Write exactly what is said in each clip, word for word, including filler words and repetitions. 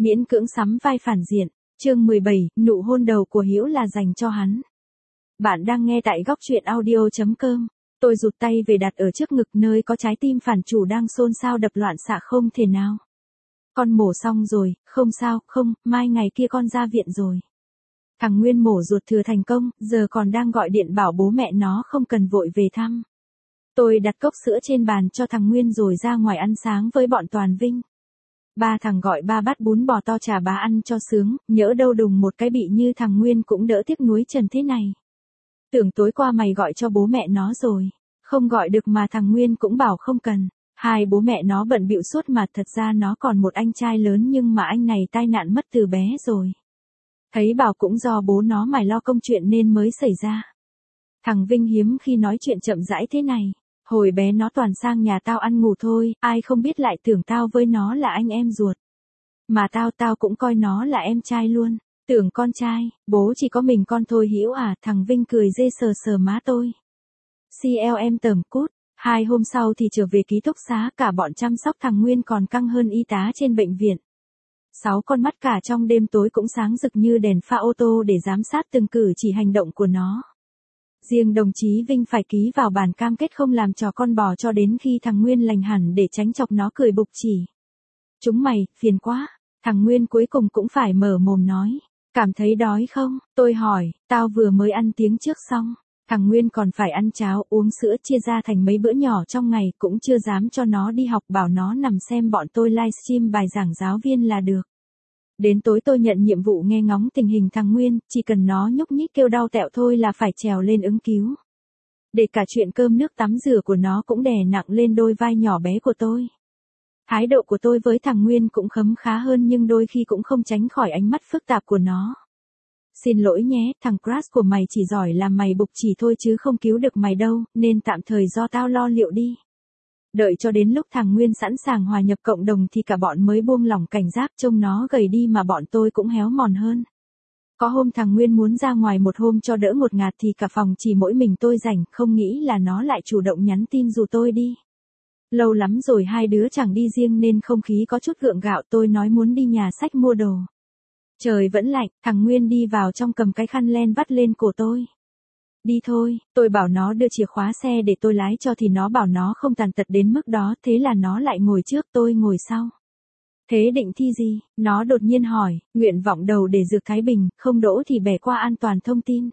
Miễn cưỡng sắm vai phản diện, chương mười bảy, nụ hôn đầu của Hiễu là dành cho hắn. Bạn đang nghe tại góc truyện audio chấm com. Tôi rụt tay về đặt ở trước ngực nơi có trái tim phản chủ đang xôn xao đập loạn xạ không thể nào. Con mổ xong rồi, không sao, không, mai ngày kia con ra viện rồi. Thằng Nguyên mổ ruột thừa thành công, giờ còn đang gọi điện bảo bố mẹ nó không cần vội về thăm. Tôi đặt cốc sữa trên bàn cho thằng Nguyên rồi ra ngoài ăn sáng với bọn Toàn Vinh. Ba thằng gọi ba bát bún bò to trà bá ăn cho sướng, nhỡ đâu đùng một cái bị như thằng Nguyên cũng đỡ tiếc nuối trần thế này. Tưởng tối qua mày gọi cho bố mẹ nó rồi. Không gọi được mà thằng Nguyên cũng bảo không cần. Hai bố mẹ nó bận bịu suốt mà thật ra nó còn một anh trai lớn nhưng mà anh này tai nạn mất từ bé rồi. Thấy bảo cũng do bố nó mày lo công chuyện nên mới xảy ra. Thằng Vinh hiếm khi nói chuyện chậm rãi thế này. Hồi bé nó toàn sang nhà tao ăn ngủ thôi, ai không biết lại tưởng tao với nó là anh em ruột. Mà tao tao cũng coi nó là em trai luôn, tưởng con trai, bố chỉ có mình con thôi Hiễu à, thằng Vinh cười dê sờ sờ má tôi. xê lờ em tởm cút, hai hôm sau thì trở về ký túc xá, cả bọn chăm sóc thằng Nguyên còn căng hơn y tá trên bệnh viện. Sáu con mắt cả trong đêm tối cũng sáng rực như đèn pha ô tô để giám sát từng cử chỉ hành động của nó. Riêng đồng chí Vinh phải ký vào bản cam kết không làm trò con bò cho đến khi thằng Nguyên lành hẳn để tránh chọc nó cười bục chỉ. Chúng mày, phiền quá. Thằng Nguyên cuối cùng cũng phải mở mồm nói. Cảm thấy đói không? Tôi hỏi, tao vừa mới ăn tiếng trước xong. Thằng Nguyên còn phải ăn cháo, uống sữa chia ra thành mấy bữa nhỏ trong ngày, cũng chưa dám cho nó đi học, bảo nó nằm xem bọn tôi livestream bài giảng giáo viên là được. Đến tối tôi nhận nhiệm vụ nghe ngóng tình hình thằng Nguyên, chỉ cần nó nhúc nhích kêu đau tẹo thôi là phải trèo lên ứng cứu. Để cả chuyện cơm nước tắm rửa của nó cũng đè nặng lên đôi vai nhỏ bé của tôi. Thái độ của tôi với thằng Nguyên cũng khấm khá hơn nhưng đôi khi cũng không tránh khỏi ánh mắt phức tạp của nó. Xin lỗi nhé, thằng crush của mày chỉ giỏi làm mày bục chỉ thôi chứ không cứu được mày đâu, nên tạm thời do tao lo liệu đi. Đợi cho đến lúc thằng Nguyên sẵn sàng hòa nhập cộng đồng thì cả bọn mới buông lỏng cảnh giác, trông nó gầy đi mà bọn tôi cũng héo mòn hơn. Có hôm thằng Nguyên muốn ra ngoài một hôm cho đỡ ngột ngạt thì cả phòng chỉ mỗi mình tôi rảnh, không nghĩ là nó lại chủ động nhắn tin rủ tôi đi. Lâu lắm rồi hai đứa chẳng đi riêng nên không khí có chút gượng gạo, tôi nói muốn đi nhà sách mua đồ. Trời vẫn lạnh, thằng Nguyên đi vào trong cầm cái khăn len vắt lên cổ tôi. Đi thôi, tôi bảo nó đưa chìa khóa xe để tôi lái cho thì nó bảo nó không tàn tật đến mức đó, thế là nó lại ngồi trước tôi ngồi sau. Thế định thi gì? Nó đột nhiên hỏi, nguyện vọng đầu để dược Thái Bình, không đỗ thì bẻ qua an toàn thông tin.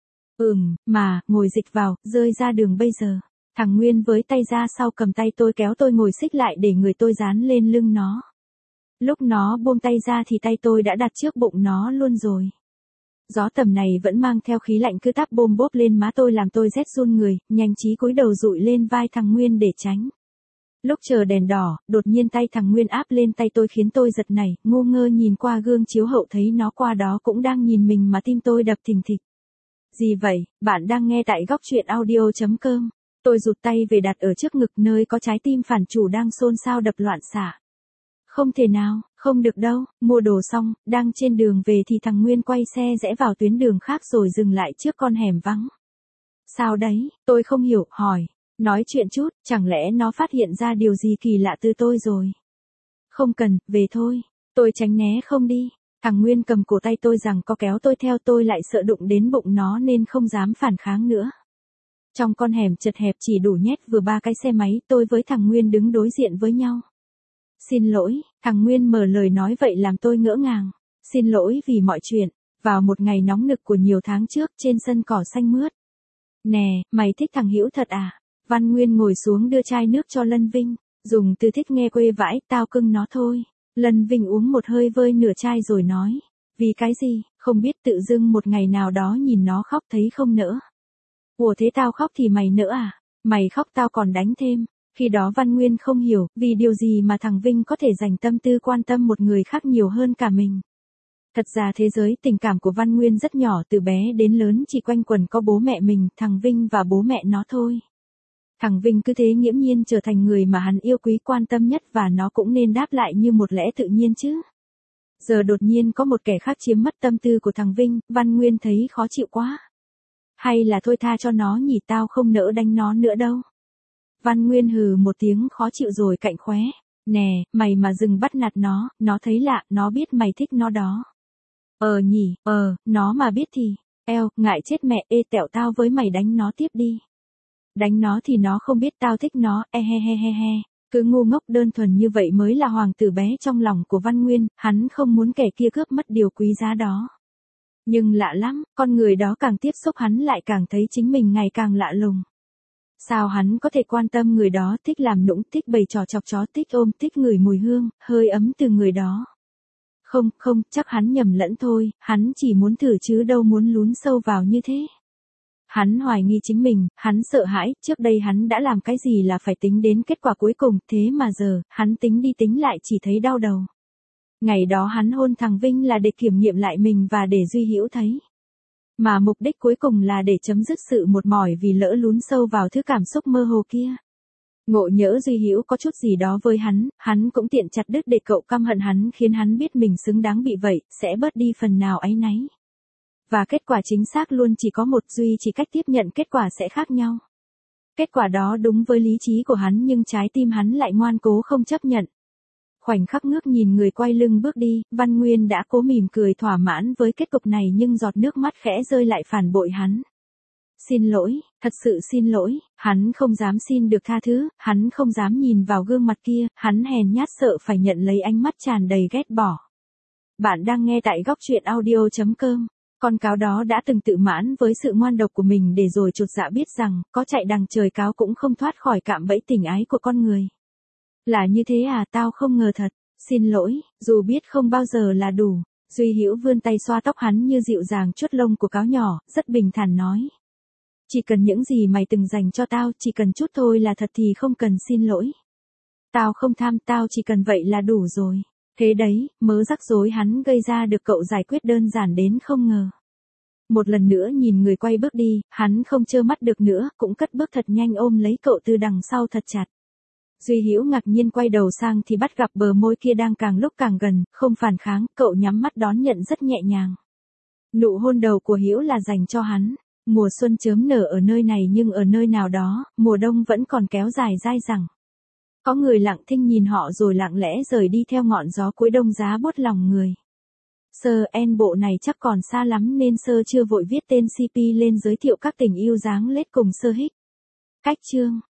Ừm, mà, ngồi dịch vào, rơi ra đường bây giờ. Thằng Nguyên với tay ra sau cầm tay tôi kéo tôi ngồi xích lại để người tôi dán lên lưng nó. Lúc nó buông tay ra thì tay tôi đã đặt trước bụng nó luôn rồi. Gió tầm này vẫn mang theo khí lạnh cứ táp bôm bốp lên má tôi làm tôi rét run người, nhanh trí cúi đầu dụi lên vai thằng Nguyên để tránh. Lúc chờ đèn đỏ, đột nhiên tay thằng Nguyên áp lên tay tôi khiến tôi giật nảy, ngu ngơ nhìn qua gương chiếu hậu thấy nó qua đó cũng đang nhìn mình mà tim tôi đập thình thịch. Gì vậy, bạn đang nghe tại góc truyện audio chấm com. Tôi rụt tay về đặt ở trước ngực nơi có trái tim phản chủ đang xôn xao đập loạn xạ. Không thể nào, không được đâu, mua đồ xong, đang trên đường về thì thằng Nguyên quay xe rẽ vào tuyến đường khác rồi dừng lại trước con hẻm vắng. Sao đấy, tôi không hiểu, hỏi, nói chuyện chút, chẳng lẽ nó phát hiện ra điều gì kỳ lạ từ tôi rồi. Không cần, về thôi, tôi tránh né không đi, thằng Nguyên cầm cổ tay tôi rằng có kéo tôi theo, tôi lại sợ đụng đến bụng nó nên không dám phản kháng nữa. Trong con hẻm chật hẹp chỉ đủ nhét vừa ba cái xe máy, tôi với thằng Nguyên đứng đối diện với nhau. Xin lỗi, thằng Nguyên mở lời nói vậy làm tôi ngỡ ngàng. Xin lỗi vì mọi chuyện, vào một ngày nóng nực của nhiều tháng trước trên sân cỏ xanh mướt. Nè, mày thích thằng Hiễu thật à? Văn Nguyên ngồi xuống đưa chai nước cho Lân Vinh, dùng từ thích nghe quê vãi, tao cưng nó thôi. Lân Vinh uống một hơi vơi nửa chai rồi nói, vì cái gì, không biết tự dưng một ngày nào đó nhìn nó khóc thấy không nỡ. Ủa thế tao khóc thì mày nỡ à? Mày khóc tao còn đánh thêm. Khi đó Văn Nguyên không hiểu, vì điều gì mà thằng Vinh có thể dành tâm tư quan tâm một người khác nhiều hơn cả mình. Thật ra thế giới tình cảm của Văn Nguyên rất nhỏ, từ bé đến lớn chỉ quanh quẩn có bố mẹ mình, thằng Vinh và bố mẹ nó thôi. Thằng Vinh cứ thế nghiễm nhiên trở thành người mà hắn yêu quý quan tâm nhất và nó cũng nên đáp lại như một lẽ tự nhiên chứ. Giờ đột nhiên có một kẻ khác chiếm mất tâm tư của thằng Vinh, Văn Nguyên thấy khó chịu quá. Hay là thôi tha cho nó nhỉ, tao không nỡ đánh nó nữa đâu. Văn Nguyên hừ một tiếng khó chịu rồi cạnh khóe. Nè, mày mà dừng bắt nạt nó, nó thấy lạ, nó biết mày thích nó đó. Ờ nhỉ, ờ, nó mà biết thì, eo, ngại chết mẹ, ê tẹo tao với mày đánh nó tiếp đi. Đánh nó thì nó không biết tao thích nó, e he he he he. Cứ ngu ngốc đơn thuần như vậy mới là hoàng tử bé trong lòng của Văn Nguyên, hắn không muốn kẻ kia cướp mất điều quý giá đó. Nhưng lạ lắm, con người đó càng tiếp xúc hắn lại càng thấy chính mình ngày càng lạ lùng. Sao hắn có thể quan tâm người đó, thích làm nũng, thích bày trò chọc chó, thích ôm, thích ngửi mùi hương, hơi ấm từ người đó. Không, không, chắc hắn nhầm lẫn thôi, hắn chỉ muốn thử chứ đâu muốn lún sâu vào như thế. Hắn hoài nghi chính mình, hắn sợ hãi, trước đây hắn đã làm cái gì là phải tính đến kết quả cuối cùng, thế mà giờ, hắn tính đi tính lại chỉ thấy đau đầu. Ngày đó hắn hôn thằng Vinh là để kiểm nghiệm lại mình và để Duy Hữu thấy. Mà mục đích cuối cùng là để chấm dứt sự một mỏi vì lỡ lún sâu vào thứ cảm xúc mơ hồ kia. Ngộ nhỡ Duy Hữu có chút gì đó với hắn, hắn cũng tiện chặt đứt để cậu căm hận hắn khiến hắn biết mình xứng đáng bị vậy, sẽ bớt đi phần nào áy náy. Và kết quả chính xác luôn chỉ có một, Duy chỉ cách tiếp nhận kết quả sẽ khác nhau. Kết quả đó đúng với lý trí của hắn nhưng trái tim hắn lại ngoan cố không chấp nhận. Khoảnh khắc ngước nhìn người quay lưng bước đi, Văn Nguyên đã cố mỉm cười thỏa mãn với kết cục này nhưng giọt nước mắt khẽ rơi lại phản bội hắn. Xin lỗi, thật sự xin lỗi, hắn không dám xin được tha thứ, hắn không dám nhìn vào gương mặt kia, hắn hèn nhát sợ phải nhận lấy ánh mắt tràn đầy ghét bỏ. Bạn đang nghe tại góc truyện audio chấm com. Con cáo đó đã từng tự mãn với sự ngoan độc của mình để rồi chột dạ biết rằng, có chạy đằng trời cáo cũng không thoát khỏi cạm bẫy tình ái của con người. Là như thế à, tao không ngờ thật, xin lỗi, dù biết không bao giờ là đủ. Duy Hữu vươn tay xoa tóc hắn như dịu dàng chuốt lông của cáo nhỏ, rất bình thản nói. Chỉ cần những gì mày từng dành cho tao, chỉ cần chút thôi là thật thì không cần xin lỗi. Tao không tham, tao chỉ cần vậy là đủ rồi. Thế đấy, mớ rắc rối hắn gây ra được cậu giải quyết đơn giản đến không ngờ. Một lần nữa nhìn người quay bước đi, hắn không trơ mắt được nữa, cũng cất bước thật nhanh ôm lấy cậu từ đằng sau thật chặt. Duy Hữu ngạc nhiên quay đầu sang thì bắt gặp bờ môi kia đang càng lúc càng gần, không phản kháng, cậu nhắm mắt đón nhận rất nhẹ nhàng. Nụ hôn đầu của Hữu là dành cho hắn. Mùa xuân chớm nở ở nơi này nhưng ở nơi nào đó, mùa đông vẫn còn kéo dài dai dẳng. Có người lặng thinh nhìn họ rồi lặng lẽ rời đi theo ngọn gió cuối đông giá buốt lòng người. Sơ en bộ này chắc còn xa lắm nên Sơ chưa vội viết tên xê pê lên giới thiệu các tình yêu dáng lết cùng Sơ Hích. Cách chương